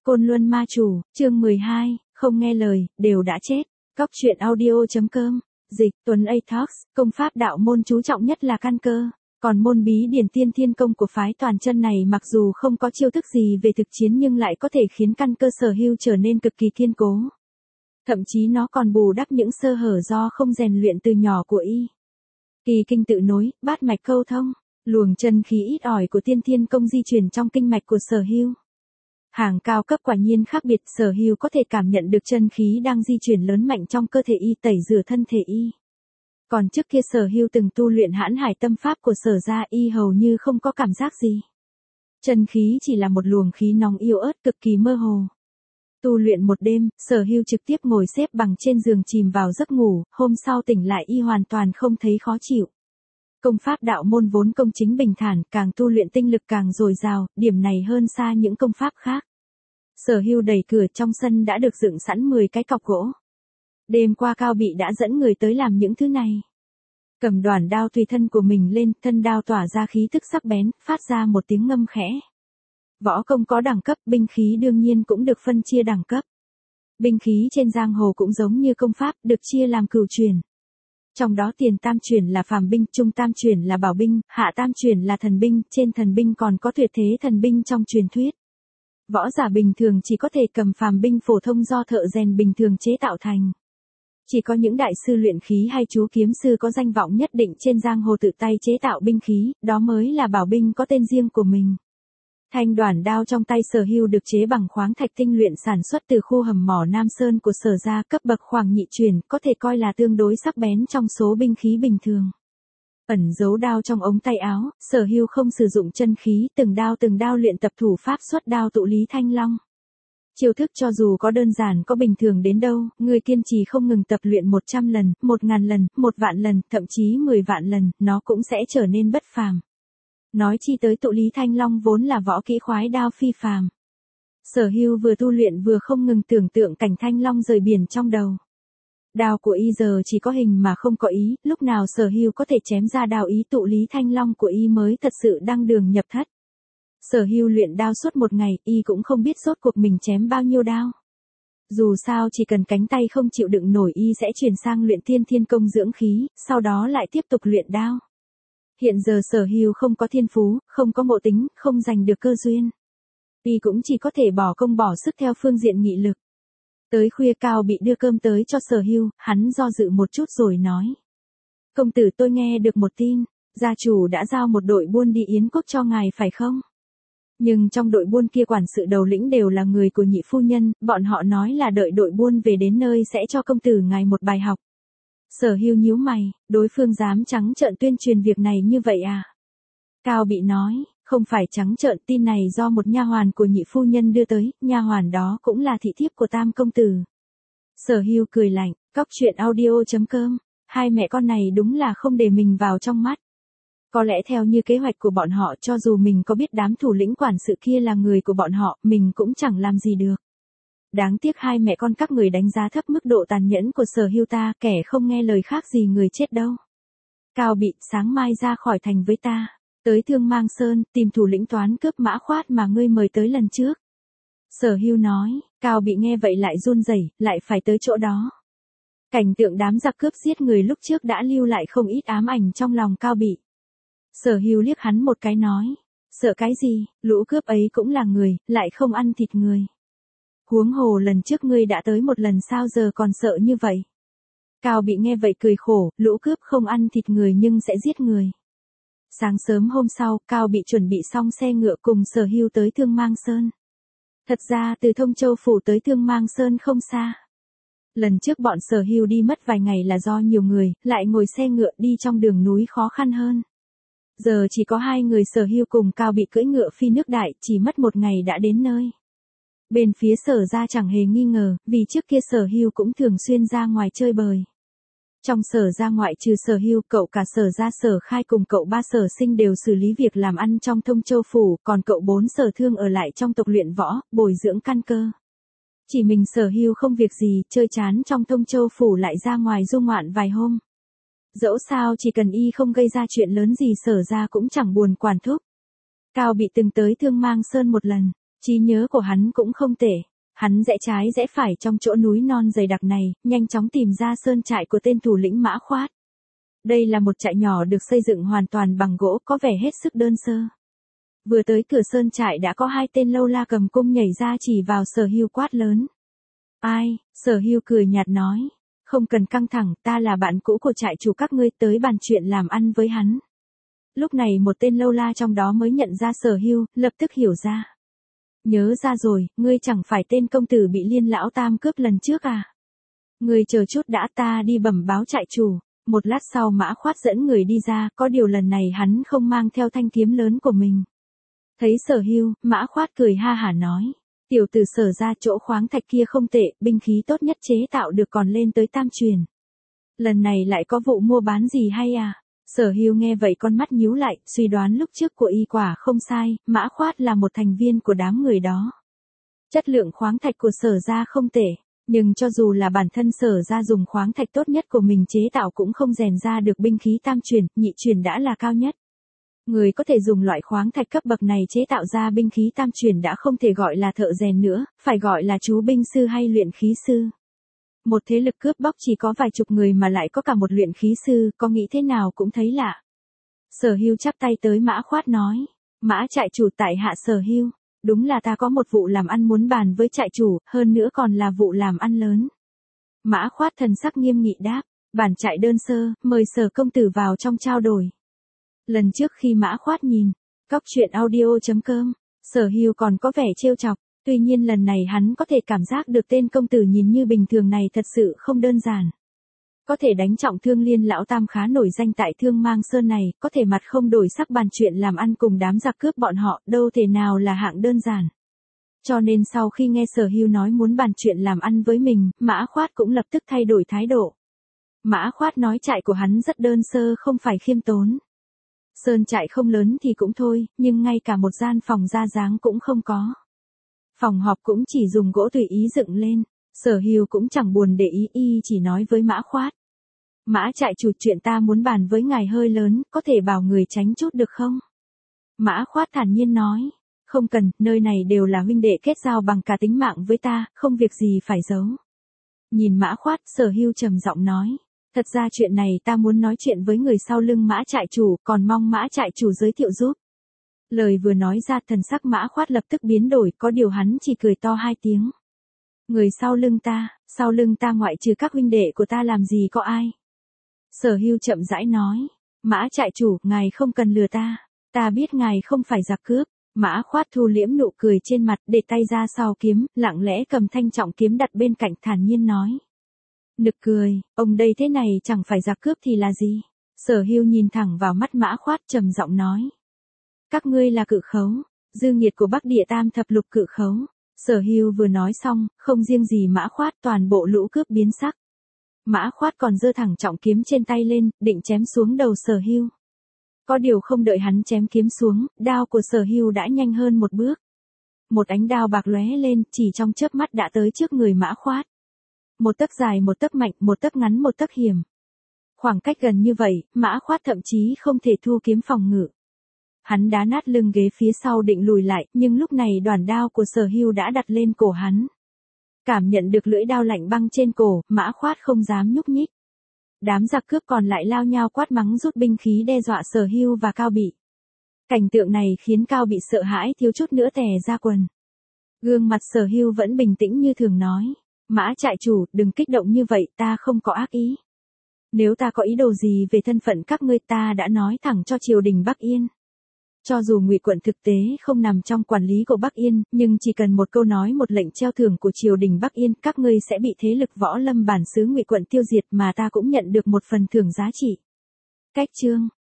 Côn Luân Ma Chủ, chương 12, không nghe lời, đều đã chết. Cóc truyện audio.com, dịch, Tuấn A Talks, công pháp đạo môn chú trọng nhất là căn cơ. Còn môn bí điển tiên thiên công của phái toàn chân này mặc dù không có chiêu thức gì về thực chiến nhưng lại có thể khiến căn cơ Sở Hưu trở nên cực kỳ kiên cố. Thậm chí nó còn bù đắp những sơ hở do không rèn luyện từ nhỏ của y. Kỳ kinh tự nối, bát mạch câu thông, luồng chân khí ít ỏi của tiên thiên công di chuyển trong kinh mạch của Sở Hưu. Hàng cao cấp quả nhiên khác biệt, Sở Hưu có thể cảm nhận được chân khí đang di chuyển lớn mạnh trong cơ thể y, tẩy rửa thân thể y. Còn trước kia Sở Hưu từng tu luyện Hãn Hải tâm pháp của Sở gia, y hầu như không có cảm giác gì. Chân khí chỉ là một luồng khí nóng yếu ớt cực kỳ mơ hồ. Tu luyện một đêm, Sở Hưu trực tiếp ngồi xếp bằng trên giường chìm vào giấc ngủ, hôm sau tỉnh lại y hoàn toàn không thấy khó chịu. Công pháp đạo môn vốn công chính bình thản, càng tu luyện tinh lực càng dồi dào, điểm này hơn xa những công pháp khác. Sở Hưu đẩy cửa, trong sân đã được dựng sẵn 10 cái cọc gỗ. Đêm qua Cao Bị đã dẫn người tới làm những thứ này. Cầm đoản đao tùy thân của mình lên, thân đao tỏa ra khí tức sắc bén, phát ra một tiếng ngâm khẽ. Võ công có đẳng cấp, binh khí đương nhiên cũng được phân chia đẳng cấp. Binh khí trên giang hồ cũng giống như công pháp, được chia làm cửu truyền. Trong đó tiền tam truyền là phàm binh, trung tam truyền là bảo binh, hạ tam truyền là thần binh, trên thần binh còn có tuyệt thế thần binh trong truyền thuyết. Võ giả bình thường chỉ có thể cầm phàm binh phổ thông do thợ rèn bình thường chế tạo thành. Chỉ có những đại sư luyện khí hay chú kiếm sư có danh vọng nhất định trên giang hồ tự tay chế tạo binh khí, đó mới là bảo binh có tên riêng của mình. Thanh đoản đao trong tay Sở Hưu được chế bằng khoáng thạch tinh luyện sản xuất từ khu hầm mỏ Nam Sơn của Sở gia, cấp bậc khoảng nhị truyền, có thể coi là tương đối sắc bén trong số binh khí bình thường. Ẩn giấu đao trong ống tay áo, Sở Hưu không sử dụng chân khí, từng đao luyện tập thủ pháp xuất đao tụ lý thanh long. Chiêu thức cho dù có đơn giản có bình thường đến đâu, người kiên trì không ngừng tập luyện 100 lần, 1000 lần, 1.000 lần, thậm chí 10 vạn lần, nó cũng sẽ trở nên bất phàm. Nói chi tới tụ lý thanh long vốn là võ kỹ khoái đao phi phàm. Sở Hưu vừa tu luyện vừa không ngừng tưởng tượng cảnh thanh long rời biển trong đầu. Đao của y giờ chỉ có hình mà không có ý, lúc nào Sở Hưu có thể chém ra đao ý tụ lý thanh long của y mới thật sự đăng đường nhập thất. Sở Hưu luyện đao suốt một ngày, y cũng không biết rốt cuộc mình chém bao nhiêu đao. Dù sao chỉ cần cánh tay không chịu đựng nổi y sẽ chuyển sang luyện tiên thiên công dưỡng khí, sau đó lại tiếp tục luyện đao. Hiện giờ Sở Hưu không có thiên phú, không có ngộ tính, không giành được cơ duyên. Y cũng chỉ có thể bỏ công bỏ sức theo phương diện nghị lực. Tới khuya Cao Bị đưa cơm tới cho Sở Hưu, hắn do dự một chút rồi nói. Công tử, tôi nghe được một tin, gia chủ đã giao một đội buôn đi Yến Quốc cho ngài phải không? Nhưng trong đội buôn kia quản sự đầu lĩnh đều là người của nhị phu nhân, bọn họ nói là đợi đội buôn về đến nơi sẽ cho công tử ngài một bài học. Sở Hưu nhíu mày, đối phương dám trắng trợn tuyên truyền việc này như vậy à? Cao Bị nói, không phải trắng trợn, tin này do một nha hoàn của nhị phu nhân đưa tới, nha hoàn đó cũng là thị thiếp của Tam công tử. Sở Hưu cười lạnh, cóc truyện audio.com, hai mẹ con này đúng là không để mình vào trong mắt. Có lẽ theo như kế hoạch của bọn họ, cho dù mình có biết đám thủ lĩnh quản sự kia là người của bọn họ, mình cũng chẳng làm gì được. Đáng tiếc hai mẹ con các người đánh giá thấp mức độ tàn nhẫn của Sở Hưu ta, kẻ không nghe lời khác gì người chết đâu. Cao Bị, sáng mai ra khỏi thành với ta, tới Thương Mang Sơn, tìm thủ lĩnh toán cướp Mã Khoát mà ngươi mời tới lần trước. Sở Hưu nói, Cao Bị nghe vậy lại run rẩy, lại phải tới chỗ đó. Cảnh tượng đám giặc cướp giết người lúc trước đã lưu lại không ít ám ảnh trong lòng Cao Bị. Sở Hưu liếc hắn một cái nói, sợ cái gì, lũ cướp ấy cũng là người, lại không ăn thịt người. Huống hồ lần trước ngươi đã tới một lần sao giờ còn sợ như vậy. Cao Bị nghe vậy cười khổ, lũ cướp không ăn thịt người nhưng sẽ giết người. Sáng sớm hôm sau, Cao Bị chuẩn bị xong xe ngựa cùng Sở Hưu tới Thương Mang Sơn. Thật ra từ Thông Châu Phủ tới Thương Mang Sơn không xa. Lần trước bọn Sở Hưu đi mất vài ngày là do nhiều người, lại ngồi xe ngựa đi trong đường núi khó khăn hơn. Giờ chỉ có hai người Sở Hưu cùng Cao Bị cưỡi ngựa phi nước đại, chỉ mất một ngày đã đến nơi. Bên phía Sở gia chẳng hề nghi ngờ, vì trước kia Sở Hưu cũng thường xuyên ra ngoài chơi bời. Trong Sở gia ngoại trừ Sở Hưu, cậu cả Sở gia Sở Khai cùng cậu ba Sở Sinh đều xử lý việc làm ăn trong Thông Châu Phủ, còn cậu bốn Sở Thương ở lại trong tộc luyện võ, bồi dưỡng căn cơ. Chỉ mình Sở Hưu không việc gì, chơi chán trong Thông Châu Phủ lại ra ngoài du ngoạn vài hôm. Dẫu sao chỉ cần y không gây ra chuyện lớn gì Sở gia cũng chẳng buồn quản thúc. Cao Bị từng tới Thương Mang Sơn một lần. Trí nhớ của hắn cũng không tệ. Hắn rẽ trái rẽ phải trong chỗ núi non dày đặc này, nhanh chóng tìm ra sơn trại của tên thủ lĩnh Mã Khoát. Đây là một trại nhỏ được xây dựng hoàn toàn bằng gỗ, có vẻ hết sức đơn sơ. Vừa tới cửa sơn trại đã có 2 tên lâu la cầm cung nhảy ra chỉ vào Sở Hưu quát lớn. Ai? Sở Hưu cười nhạt nói. Không cần căng thẳng, ta là bạn cũ của trại chủ các ngươi, tới bàn chuyện làm ăn với hắn. Lúc này một tên lâu la trong đó mới nhận ra Sở Hưu, lập tức hiểu ra. Nhớ ra rồi, ngươi chẳng phải tên công tử bị Liên lão tam cướp lần trước à? Ngươi chờ chút đã, ta đi bẩm báo trại chủ. Một lát sau Mã Khoát dẫn người đi ra, có điều lần này hắn không mang theo thanh kiếm lớn của mình. Thấy Sở Hưu, Mã Khoát cười ha hả nói. Tiểu tử Sở ra, chỗ khoáng thạch kia không tệ, binh khí tốt nhất chế tạo được còn lên tới tam truyền. Lần này lại có vụ mua bán gì hay à? Sở Hưu nghe vậy con mắt nhíu lại, suy đoán lúc trước của y quả không sai, Mã Khoát là một thành viên của đám người đó. Chất lượng khoáng thạch của Sở ra không tệ, nhưng cho dù là bản thân Sở ra dùng khoáng thạch tốt nhất của mình chế tạo cũng không rèn ra được binh khí tam truyền, nhị truyền đã là cao nhất. Người có thể dùng loại khoáng thạch cấp bậc này chế tạo ra binh khí tam truyền đã không thể gọi là thợ rèn nữa, phải gọi là chú binh sư hay luyện khí sư. Một thế lực cướp bóc chỉ có vài chục người mà lại có cả một luyện khí sư, có nghĩ thế nào cũng thấy lạ. Sở Hưu chắp tay tới Mã Khoát nói. Mã trại chủ, tại hạ Sở Hưu. Đúng là ta có một vụ làm ăn muốn bàn với trại chủ, hơn nữa còn là vụ làm ăn lớn. Mã Khoát thần sắc nghiêm nghị đáp. Bản trại đơn sơ, mời Sở công tử vào trong trao đổi. Lần trước khi Mã Khoát nhìn Cóc Truyện Audio.com, Sở Hưu còn có vẻ trêu chọc, tuy nhiên lần này hắn có thể cảm giác được tên công tử nhìn như bình thường này thật sự không đơn giản. Có thể đánh trọng thương Liên lão tam khá nổi danh tại Thương Mang Sơn này, có thể mặt không đổi sắc bàn chuyện làm ăn cùng đám giặc cướp bọn họ, đâu thể nào là hạng đơn giản. Cho nên sau khi nghe Sở Hưu nói muốn bàn chuyện làm ăn với mình, Mã Khoát cũng lập tức thay đổi thái độ. Mã Khoát nói trại của hắn rất đơn sơ, không phải khiêm tốn. Sơn trại không lớn thì cũng thôi, nhưng ngay cả một gian phòng ra dáng cũng không có. Phòng họp cũng chỉ dùng gỗ tùy ý dựng lên. Sở Hưu cũng chẳng buồn để ý, y chỉ nói với Mã Khoát. Mã trại chủ, chuyện ta muốn bàn với ngài hơi lớn, có thể bảo người tránh chút được không? Mã Khoát thản nhiên nói. Không cần, nơi này đều là huynh đệ kết giao bằng cả tính mạng với ta, không việc gì phải giấu. Nhìn Mã Khoát, Sở Hưu trầm giọng nói. Thật ra chuyện này ta muốn nói chuyện với người sau lưng Mã trại chủ, còn mong Mã trại chủ giới thiệu giúp. Lời vừa nói ra thần sắc Mã Khoát lập tức biến đổi, có điều hắn chỉ cười to 2 tiếng. Người sau lưng ta ngoại trừ các huynh đệ của ta làm gì có ai. Sở Hưu chậm rãi nói. Mã trại chủ, ngài không cần lừa ta biết ngài không phải giặc cướp. Mã Khoát thu liễm nụ cười trên mặt, để tay ra sau kiếm, lặng lẽ cầm thanh trọng kiếm đặt bên cạnh, thản nhiên nói. Nực cười, ông đây thế này chẳng phải giặc cướp thì là gì? Sở Hưu nhìn thẳng vào mắt Mã Khoát trầm giọng nói. Các ngươi là cự khấu, dư nghiệt của Bắc Địa Tam thập lục cự khấu. Sở Hưu vừa nói xong, không riêng gì Mã Khoát, toàn bộ lũ cướp biến sắc. Mã Khoát còn giơ thẳng trọng kiếm trên tay lên, định chém xuống đầu Sở Hưu. Có điều không đợi hắn chém kiếm xuống, đao của Sở Hưu đã nhanh hơn một bước. Một ánh đao bạc lóe lên, chỉ trong chớp mắt đã tới trước người Mã Khoát. Một tấc dài một tấc mạnh, một tấc ngắn một tấc hiểm. Khoảng cách gần như vậy, Mã Khoát thậm chí không thể thu kiếm phòng ngự. Hắn đá nát lưng ghế phía sau định lùi lại, nhưng lúc này đoản đao của Sở Hưu đã đặt lên cổ hắn. Cảm nhận được lưỡi đao lạnh băng trên cổ, Mã Khoát không dám nhúc nhích. Đám giặc cướp còn lại lao nhau quát mắng rút binh khí đe dọa Sở Hưu và Cao Bị. Cảnh tượng này khiến Cao Bị sợ hãi thiếu chút nữa tè ra quần. Gương mặt Sở Hưu vẫn bình tĩnh như thường nói. Mã trại chủ, đừng kích động như vậy, ta không có ác ý. Nếu ta có ý đồ gì về thân phận các ngươi, ta đã nói thẳng cho triều đình Bắc Yên. Cho dù Ngụy quận thực tế không nằm trong quản lý của Bắc Yên, nhưng chỉ cần một câu nói, một lệnh treo thưởng của triều đình Bắc Yên, các ngươi sẽ bị thế lực võ lâm bản xứ Ngụy quận tiêu diệt, mà ta cũng nhận được một phần thưởng giá trị. Cách chương